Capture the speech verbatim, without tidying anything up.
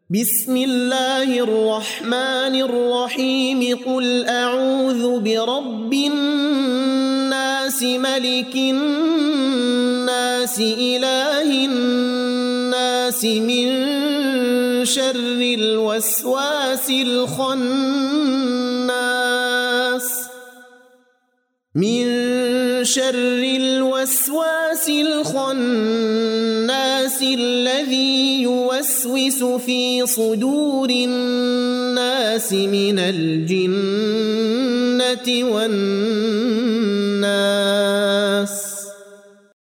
بسم الله الرحمن الرحيم قل أعوذ برب الناس ملك الناس إله الناس من شر الوسواس الخناس من شر الوسواس الخناس الذي يوسوس في صدور الناس من الجنة والناس